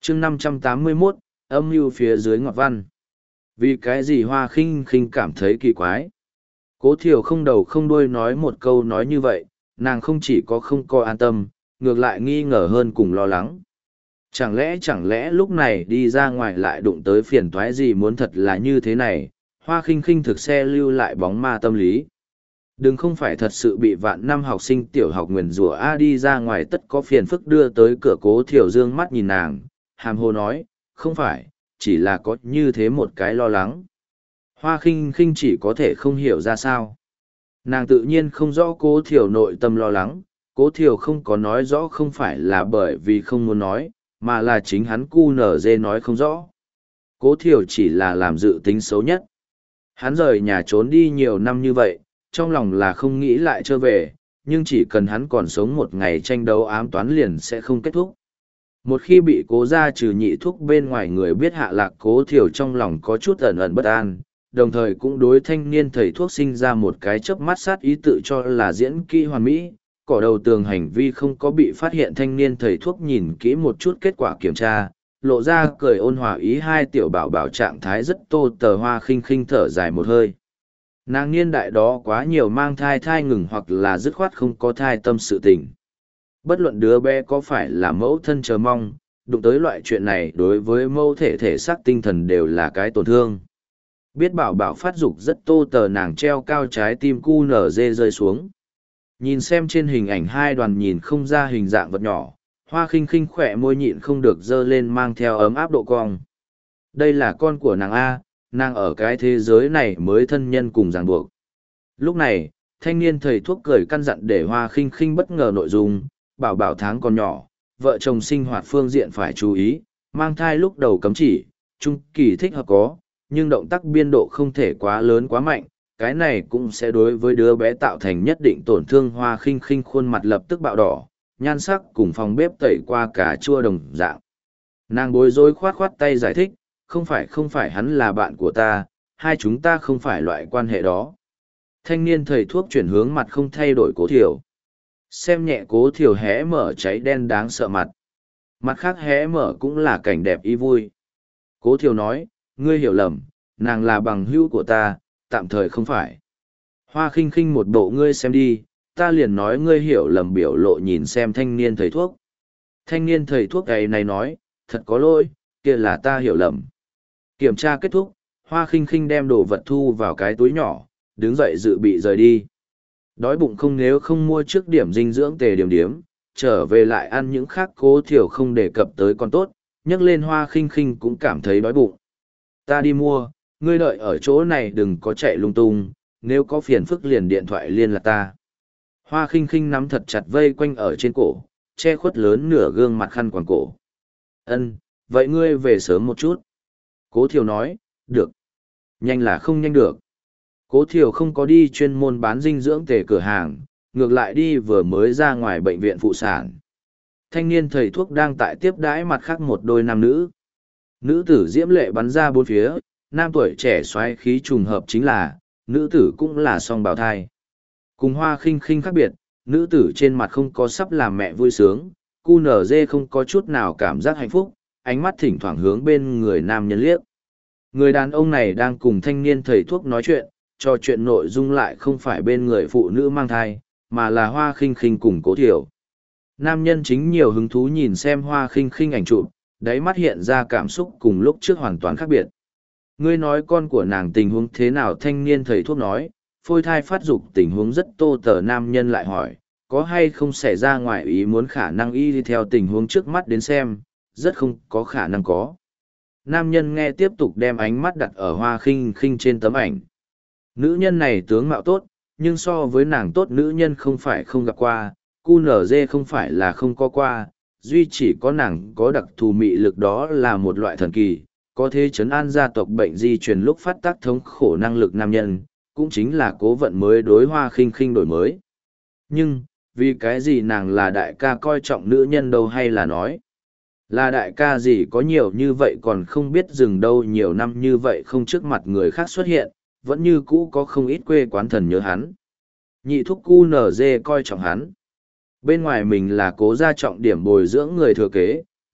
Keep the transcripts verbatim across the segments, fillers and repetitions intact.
chương năm trăm tám mươi mốt, âm mưu phía dưới ngọt văn. Vì cái gì Hoa Khinh Khinh cảm thấy kỳ quái? Cố Thiều không đầu không đuôi nói một câu nói như vậy, nàng không chỉ có không coi an tâm, ngược lại nghi ngờ hơn cùng lo lắng. Chẳng lẽ chẳng lẽ lúc này đi ra ngoài lại đụng tới phiền toái gì muốn thật là như thế này, Hoa Khinh Khinh thực xe lưu lại bóng ma tâm lý. Đừng không phải thật sự bị vạn năm học sinh tiểu học nguyền rủa A đi ra ngoài tất có phiền phức đưa tới cửa. Cố Thiều dương mắt nhìn nàng, hàm hồ nói, không phải, chỉ là có như thế một cái lo lắng. Hoa Khinh Khinh chỉ có thể không hiểu ra sao. Nàng tự nhiên không rõ Cố Thiều nội tâm lo lắng, Cố Thiều không có nói rõ không phải là bởi vì không muốn nói, mà là chính hắn cu nở dê nói không rõ. Cố Thiều chỉ là làm dự tính xấu nhất. Hắn rời nhà trốn đi nhiều năm như vậy, trong lòng là không nghĩ lại trở về, nhưng chỉ cần hắn còn sống một ngày tranh đấu ám toán liền sẽ không kết thúc. Một khi bị Cố gia trừ nhị thúc bên ngoài người biết hạ lạc, Cố Thiều trong lòng có chút ẩn ẩn bất an, đồng thời cũng đối thanh niên thầy thuốc sinh ra một cái chớp mắt sát ý, tự cho là diễn kỹ hoàn mỹ. Cỏ đầu tường hành vi không có bị phát hiện, thanh niên thầy thuốc nhìn kỹ một chút kết quả kiểm tra, lộ ra cười ôn hòa ý. Hai tiểu bảo bảo trạng thái rất tô tờ. Hoa Khinh Khinh thở dài một hơi. Nàng niên đại đó quá nhiều mang thai thai ngừng hoặc là dứt khoát không có thai tâm sự tình. Bất luận đứa bé có phải là mẫu thân chờ mong, đụng tới loại chuyện này đối với mẫu thể thể xác tinh thần đều là cái tổn thương. Biết bảo bảo phát dục rất tô tờ, nàng treo cao trái tim cu nở dê rơi xuống. Nhìn xem trên hình ảnh hai đoàn nhìn không ra hình dạng vật nhỏ, Hoa Khinh Khinh khỏe môi nhịn không được dơ lên mang theo ấm áp độ cong. Đây là con của nàng A, nàng ở cái thế giới này mới thân nhân cùng ràng buộc. Lúc này, thanh niên thầy thuốc cười căn dặn để Hoa Khinh Khinh bất ngờ nội dung, bảo bảo tháng còn nhỏ, vợ chồng sinh hoạt phương diện phải chú ý, mang thai lúc đầu cấm chỉ, trung kỳ thích hợp có, nhưng động tác biên độ không thể quá lớn quá mạnh, cái này cũng sẽ đối với đứa bé tạo thành nhất định tổn thương. Hoa Khinh Khinh khuôn mặt lập tức bạo đỏ, nhan sắc cùng phòng bếp tẩy qua cà chua đồng dạng. Nàng bối rối khoát khoát tay giải thích, không phải không phải, hắn là bạn của ta, hai chúng ta không phải loại quan hệ đó. Thanh niên thầy thuốc chuyển hướng mặt không thay đổi Cố Thiều. Xem nhẹ Cố Thiều hé mở cháy đen đáng sợ mặt. Mặt khác hé mở cũng là cảnh đẹp y vui. Cố Thiều nói, ngươi hiểu lầm, nàng là bằng hữu của ta, tạm thời không phải. Hoa Khinh Khinh một bộ ngươi xem đi, ta liền nói ngươi hiểu lầm biểu lộ nhìn xem thanh niên thầy thuốc. Thanh niên thầy thuốc ấy này nói, thật có lỗi, kia là ta hiểu lầm. Kiểm tra kết thúc, Hoa Khinh Khinh đem đồ vật thu vào cái túi nhỏ, đứng dậy dự bị rời đi. Đói bụng không, nếu không mua trước điểm dinh dưỡng tề điểm điếm, trở về lại ăn những khác Cố Thiều không đề cập tới còn tốt, nhắc lên Hoa Khinh Khinh cũng cảm thấy đói bụng. Ta đi mua, ngươi đợi ở chỗ này đừng có chạy lung tung, nếu có phiền phức liền điện thoại liên lạc ta. Hoa Khinh Khinh nắm thật chặt vây quanh ở trên cổ, che khuất lớn nửa gương mặt khăn quàng cổ. Ân, vậy ngươi về sớm một chút. Cố Thiều nói, được. Nhanh là không nhanh được. Cố Thiều không có đi chuyên môn bán dinh dưỡng tề cửa hàng, ngược lại đi vừa mới ra ngoài bệnh viện phụ sản. Thanh niên thầy thuốc đang tại tiếp đãi mặt khác một đôi nam nữ. Nữ tử diễm lệ bắn ra bốn phía, nam tuổi trẻ xoáy khí trùng hợp chính là, nữ tử cũng là song bào thai. Cùng Hoa Khinh Khinh khác biệt, nữ tử trên mặt không có sắp làm mẹ vui sướng, cu nở dê không có chút nào cảm giác hạnh phúc, ánh mắt thỉnh thoảng hướng bên người nam nhân liếc. Người đàn ông này đang cùng thanh niên thầy thuốc nói chuyện, trò chuyện nội dung lại không phải bên người phụ nữ mang thai, mà là Hoa Khinh Khinh cùng Cố Thiều. Nam nhân chính nhiều hứng thú nhìn xem Hoa Khinh Khinh ảnh chụp, đáy mắt hiện ra cảm xúc cùng lúc trước hoàn toàn khác biệt. Ngươi nói con của nàng tình huống thế nào? Thanh niên thầy thuốc nói, phôi thai phát dục tình huống rất tô tờ. Nam nhân lại hỏi, có hay không xảy ra ngoài ý muốn? Khả năng y đi theo tình huống trước mắt đến xem, rất không có khả năng có. Nam nhân nghe tiếp tục đem ánh mắt đặt ở Hoa Khinh Khinh trên tấm ảnh. Nữ nhân này tướng mạo tốt, nhưng so với nàng tốt nữ nhân không phải không gặp qua, cu nở dê không phải là không có qua, duy chỉ có nàng có đặc thù mị lực, đó là một loại thần kỳ, có thể chấn an gia tộc bệnh di truyền lúc phát tác thống khổ năng lực nam nhân, cũng chính là Cố Vận mới đối Hoa Khinh Khinh đổi mới. Nhưng, vì cái gì nàng là đại ca coi trọng nữ nhân đâu? Hay là nói, là đại ca gì có nhiều như vậy còn không biết dừng đâu, nhiều năm như vậy không trước mặt người khác xuất hiện, vẫn như cũ có không ít quê quán thần nhớ hắn. Nhị thúc cu nở dê coi trọng hắn. Bên ngoài mình là Cố gia trọng điểm bồi dưỡng người thừa kế,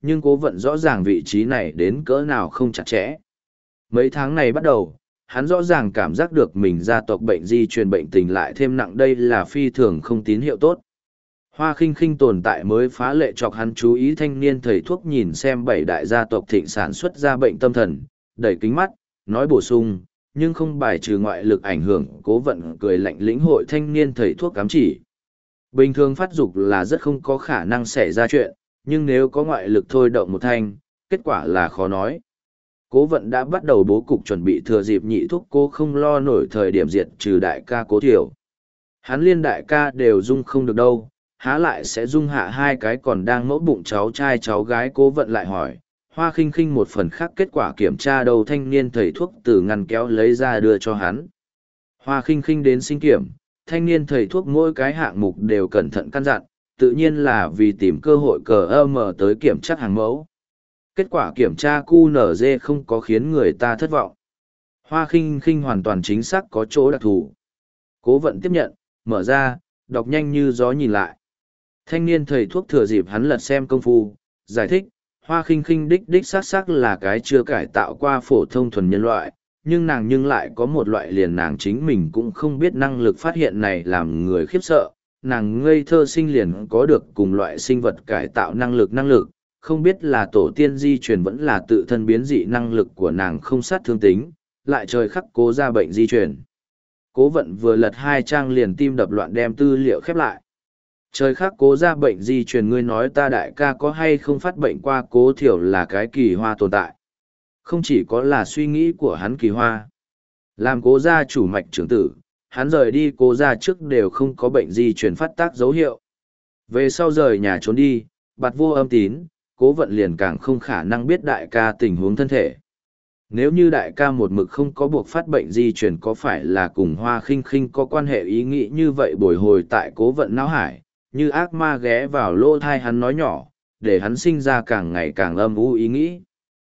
nhưng cố vận rõ ràng vị trí này đến cỡ nào không chặt chẽ. Mấy tháng này bắt đầu, hắn rõ ràng cảm giác được mình gia tộc bệnh di truyền bệnh tình lại thêm nặng, đây là phi thường không tín hiệu tốt. Hoa khinh khinh tồn tại mới phá lệ chọc hắn chú ý. Thanh niên thầy thuốc nhìn xem bảy đại gia tộc thịnh sản xuất ra bệnh tâm thần, đẩy kính mắt, nói bổ sung, nhưng không bài trừ ngoại lực ảnh hưởng. Cố vận cười lạnh lĩnh hội thanh niên thầy thuốc ám chỉ. Bình thường phát dục là rất không có khả năng xảy ra chuyện, nhưng nếu có ngoại lực thôi động một thanh, kết quả là khó nói. Cố vận đã bắt đầu bố cục chuẩn bị thừa dịp nhị thuốc cô không lo nổi thời điểm diệt trừ đại ca Cố Thiểu. Hắn liên đại ca đều dung không được đâu, há lại sẽ dung hạ hai cái còn đang mẫu bụng cháu trai cháu gái. Cố vận lại hỏi, Hoa khinh khinh một phần khác kết quả kiểm tra đầu thanh niên thầy thuốc từ ngăn kéo lấy ra đưa cho hắn. Hoa khinh khinh đến sinh kiểm, thanh niên thầy thuốc mỗi cái hạng mục đều cẩn thận căn dặn, tự nhiên là vì tìm cơ hội cờ ơ mờ tới kiểm tra hàng mẫu. Kết quả kiểm tra cu nở dê không có khiến người ta thất vọng. Hoa khinh khinh hoàn toàn chính xác có chỗ đặc thù. Cố vận tiếp nhận, mở ra, đọc nhanh như gió nhìn lại. Thanh niên thầy thuốc thừa dịp hắn lật xem công phu, giải thích, Hoa khinh khinh đích đích xác xác là cái chưa cải tạo qua phổ thông thuần nhân loại, nhưng nàng nhưng lại có một loại liền nàng chính mình cũng không biết năng lực phát hiện này làm người khiếp sợ. Nàng ngây thơ sinh liền có được cùng loại sinh vật cải tạo năng lực năng lực, không biết là tổ tiên di truyền vẫn là tự thân biến dị, năng lực của nàng không sát thương tính, lại trời khắc cố ra bệnh di truyền. Cố vận vừa lật hai trang liền tim đập loạn đem tư liệu khép lại. Trời khắc cố ra bệnh di truyền, ngươi nói ta đại ca có hay không phát bệnh qua? Cố Thiểu là cái kỳ hoa tồn tại. Không chỉ có là suy nghĩ của hắn kỳ hoa. Làm cố gia chủ mạch trưởng tử, hắn rời đi cố gia trước đều không có bệnh di truyền phát tác dấu hiệu. Về sau rời nhà trốn đi, bạt vô âm tín, cố vận liền càng không khả năng biết đại ca tình huống thân thể. Nếu như đại ca một mực không có buộc phát bệnh di truyền, có phải là cùng Hoa khinh khinh có quan hệ? Ý nghĩ như vậy bồi hồi tại cố vận não hải, như ác ma ghé vào lỗ thai hắn nói nhỏ, để hắn sinh ra càng ngày càng âm u ý nghĩ.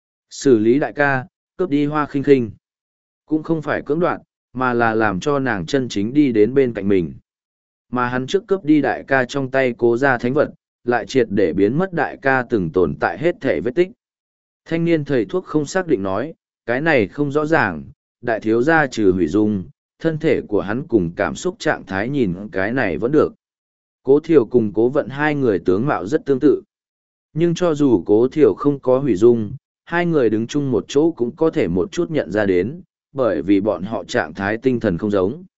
Xử lý đại ca, cướp đi Hoa khinh khinh. Cũng không phải cưỡng đoạt, mà là làm cho nàng chân chính đi đến bên cạnh mình. Mà hắn trước cướp đi đại ca trong tay cố gia thánh vật, lại triệt để biến mất đại ca từng tồn tại hết thể vết tích. Thanh niên thầy thuốc không xác định nói, cái này không rõ ràng, đại thiếu gia trừ hủy dung, thân thể của hắn cùng cảm xúc trạng thái nhìn cái này vẫn được. Cố Thiểu cùng cố vận hai người tướng mạo rất tương tự. Nhưng cho dù Cố Thiểu không có hủy dung, hai người đứng chung một chỗ cũng có thể một chút nhận ra đến, bởi vì bọn họ trạng thái tinh thần không giống.